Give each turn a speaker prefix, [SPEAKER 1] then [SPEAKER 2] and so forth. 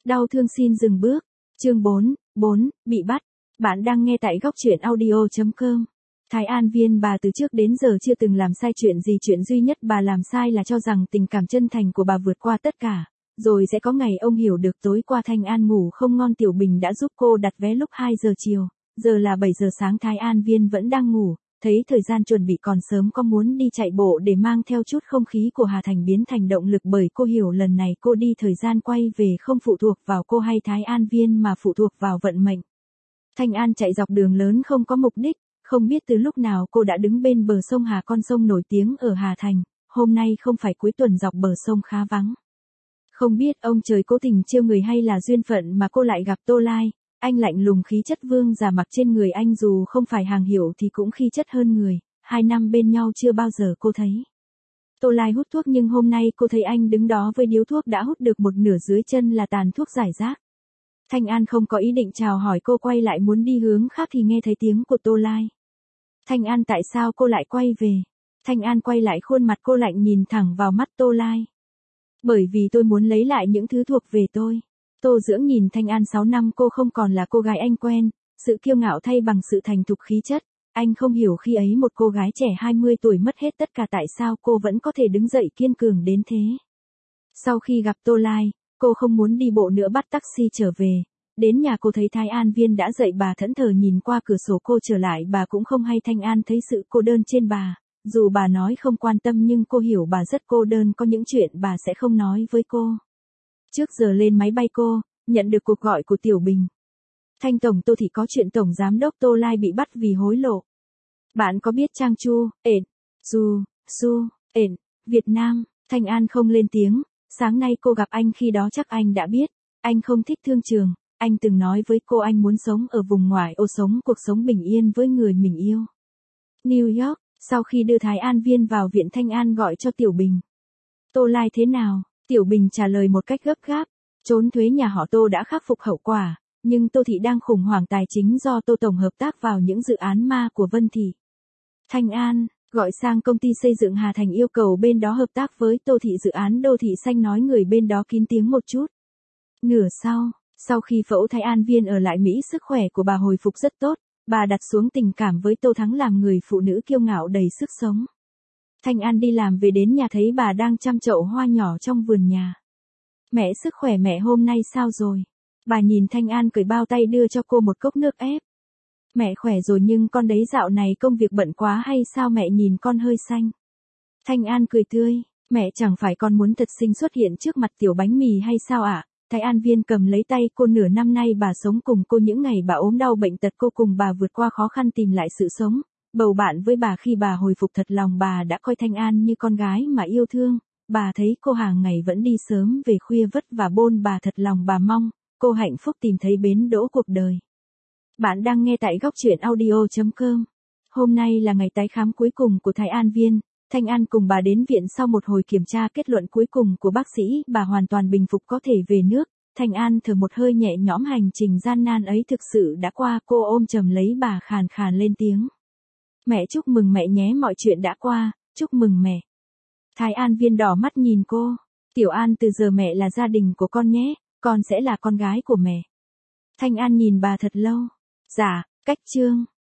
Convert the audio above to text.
[SPEAKER 1] Đau thương xin dừng bước. Chương 4, bị bắt. Bạn đang nghe tại góc truyện audio.com. Thái An Viên bà từ trước đến giờ chưa từng làm sai chuyện gì, chuyện duy nhất bà làm sai là cho rằng tình cảm chân thành của bà vượt qua tất cả. Rồi sẽ có ngày ông hiểu được tối qua Thanh An ngủ không ngon, Tiểu Bình đã giúp cô đặt vé lúc 2 giờ chiều. Giờ là 7 giờ sáng, Thái An Viên vẫn đang ngủ. Thấy thời gian chuẩn bị còn sớm, có muốn đi chạy bộ để mang theo chút không khí của Hà Thành biến thành động lực, bởi cô hiểu lần này cô đi thời gian quay về không phụ thuộc vào cô hay Thái An Viên mà phụ thuộc vào vận mệnh. Thanh An chạy dọc đường lớn không có mục đích, không biết từ lúc nào cô đã đứng bên bờ sông Hà, con sông nổi tiếng ở Hà Thành. Hôm nay không phải cuối tuần, dọc bờ sông khá vắng. Không biết ông trời cố tình trêu người hay là duyên phận mà cô lại gặp Tô Lai. Anh lạnh lùng, khí chất vương giả mặc trên người anh dù không phải hàng hiệu thì cũng khí chất hơn người. 2 năm bên nhau chưa bao giờ cô thấy Tô Lai hút thuốc, nhưng hôm nay cô thấy anh đứng đó với điếu thuốc đã hút được một nửa, dưới chân là tàn thuốc rải rác. Thanh An không có ý định chào hỏi cô, quay lại muốn đi hướng khác thì nghe thấy tiếng của Tô Lai. Thanh An, tại sao cô lại quay về? Thanh An quay lại, khuôn mặt cô lạnh nhìn thẳng vào mắt Tô Lai. Bởi vì tôi muốn lấy lại những thứ thuộc về tôi. Tô Dưỡng nhìn Thanh An, 6 năm cô không còn là cô gái anh quen, sự kiêu ngạo thay bằng sự thành thục khí chất. Anh không hiểu khi ấy một cô gái trẻ 20 tuổi mất hết tất cả, tại sao cô vẫn có thể đứng dậy kiên cường đến thế. Sau khi gặp Tô Lai, cô không muốn đi bộ nữa, bắt taxi trở về. Đến nhà cô thấy Thái An Viên đã dậy, bà thẫn thờ nhìn qua cửa sổ cô trở lại, bà cũng không hay Thanh An thấy sự cô đơn trên bà. Dù bà nói không quan tâm nhưng cô hiểu bà rất cô đơn, có những chuyện bà sẽ không nói với cô. Trước giờ lên máy bay cô nhận được cuộc gọi của Tiểu Bình. Thanh Tổng, Tô Thị có chuyện Tổng Giám đốc Tô Lai bị bắt vì hối lộ. Bạn có biết Trang Chu, Việt Nam? Thanh An không lên tiếng. Sáng nay cô gặp anh, khi đó chắc anh đã biết. Anh không thích thương trường. Anh từng nói với cô anh muốn sống ở vùng ngoại ô, sống cuộc sống bình yên với người mình yêu. New York. Sau khi đưa Thái An Viên vào viện, Thanh An gọi cho Tiểu Bình. Tô Lai thế nào? Tiểu Bình trả lời một cách gấp gáp. Trốn thuế nhà họ Tô đã khắc phục hậu quả, nhưng Tô Thị đang khủng hoảng tài chính do Tô Tổng hợp tác vào những dự án ma của Vân Thị. Thanh An gọi sang công ty xây dựng Hà Thành, yêu cầu bên đó hợp tác với Tô Thị dự án đô thị xanh, nói người bên đó kín tiếng một chút. Nửa sau khi phẫu, Thái An Viên ở lại Mỹ, sức khỏe của bà hồi phục rất tốt. Bà đặt xuống tình cảm với Tô Thắng, làm người phụ nữ kiêu ngạo đầy sức sống. Thanh An đi làm về đến nhà thấy bà đang chăm chậu hoa nhỏ trong vườn nhà. Mẹ, sức khỏe mẹ hôm nay sao rồi? Bà nhìn Thanh An cởi bao tay đưa cho cô một cốc nước ép. Mẹ khỏe rồi, nhưng con đấy dạo này công việc bận quá hay sao mẹ nhìn con hơi xanh? Thanh An cười tươi. Mẹ, chẳng phải con muốn thật xinh xuất hiện trước mặt Tiểu Bánh Mì hay sao ạ? Thái An Viên cầm lấy tay cô, nửa năm nay bà sống cùng cô, những ngày bà ốm đau bệnh tật cô cùng bà vượt qua khó khăn tìm lại sự sống. Bầu bạn với bà, khi bà hồi phục thật lòng bà đã coi Thanh An như con gái mà yêu thương. Bà thấy cô hàng ngày vẫn đi sớm về khuya vất vả bôn bà, thật lòng bà mong cô hạnh phúc tìm thấy bến đỗ cuộc đời. Bạn đang nghe tại góc truyện audio.com. Hôm nay là ngày tái khám cuối cùng của Thái An Viên. Thanh An cùng bà đến viện sau một hồi kiểm tra, kết luận cuối cùng của bác sĩ, bà hoàn toàn bình phục, có thể về nước. Thanh An thở một hơi nhẹ nhõm, hành trình gian nan ấy thực sự đã qua. Cô ôm chầm lấy bà, khàn khàn lên tiếng. Mẹ chúc mừng mẹ nhé, mọi chuyện đã qua, chúc mừng mẹ. Thái An Viên đỏ mắt nhìn cô. Tiểu An, từ giờ mẹ là gia đình của con nhé, con sẽ là con gái của mẹ. Thanh An nhìn bà thật lâu. Dạ, cách chương.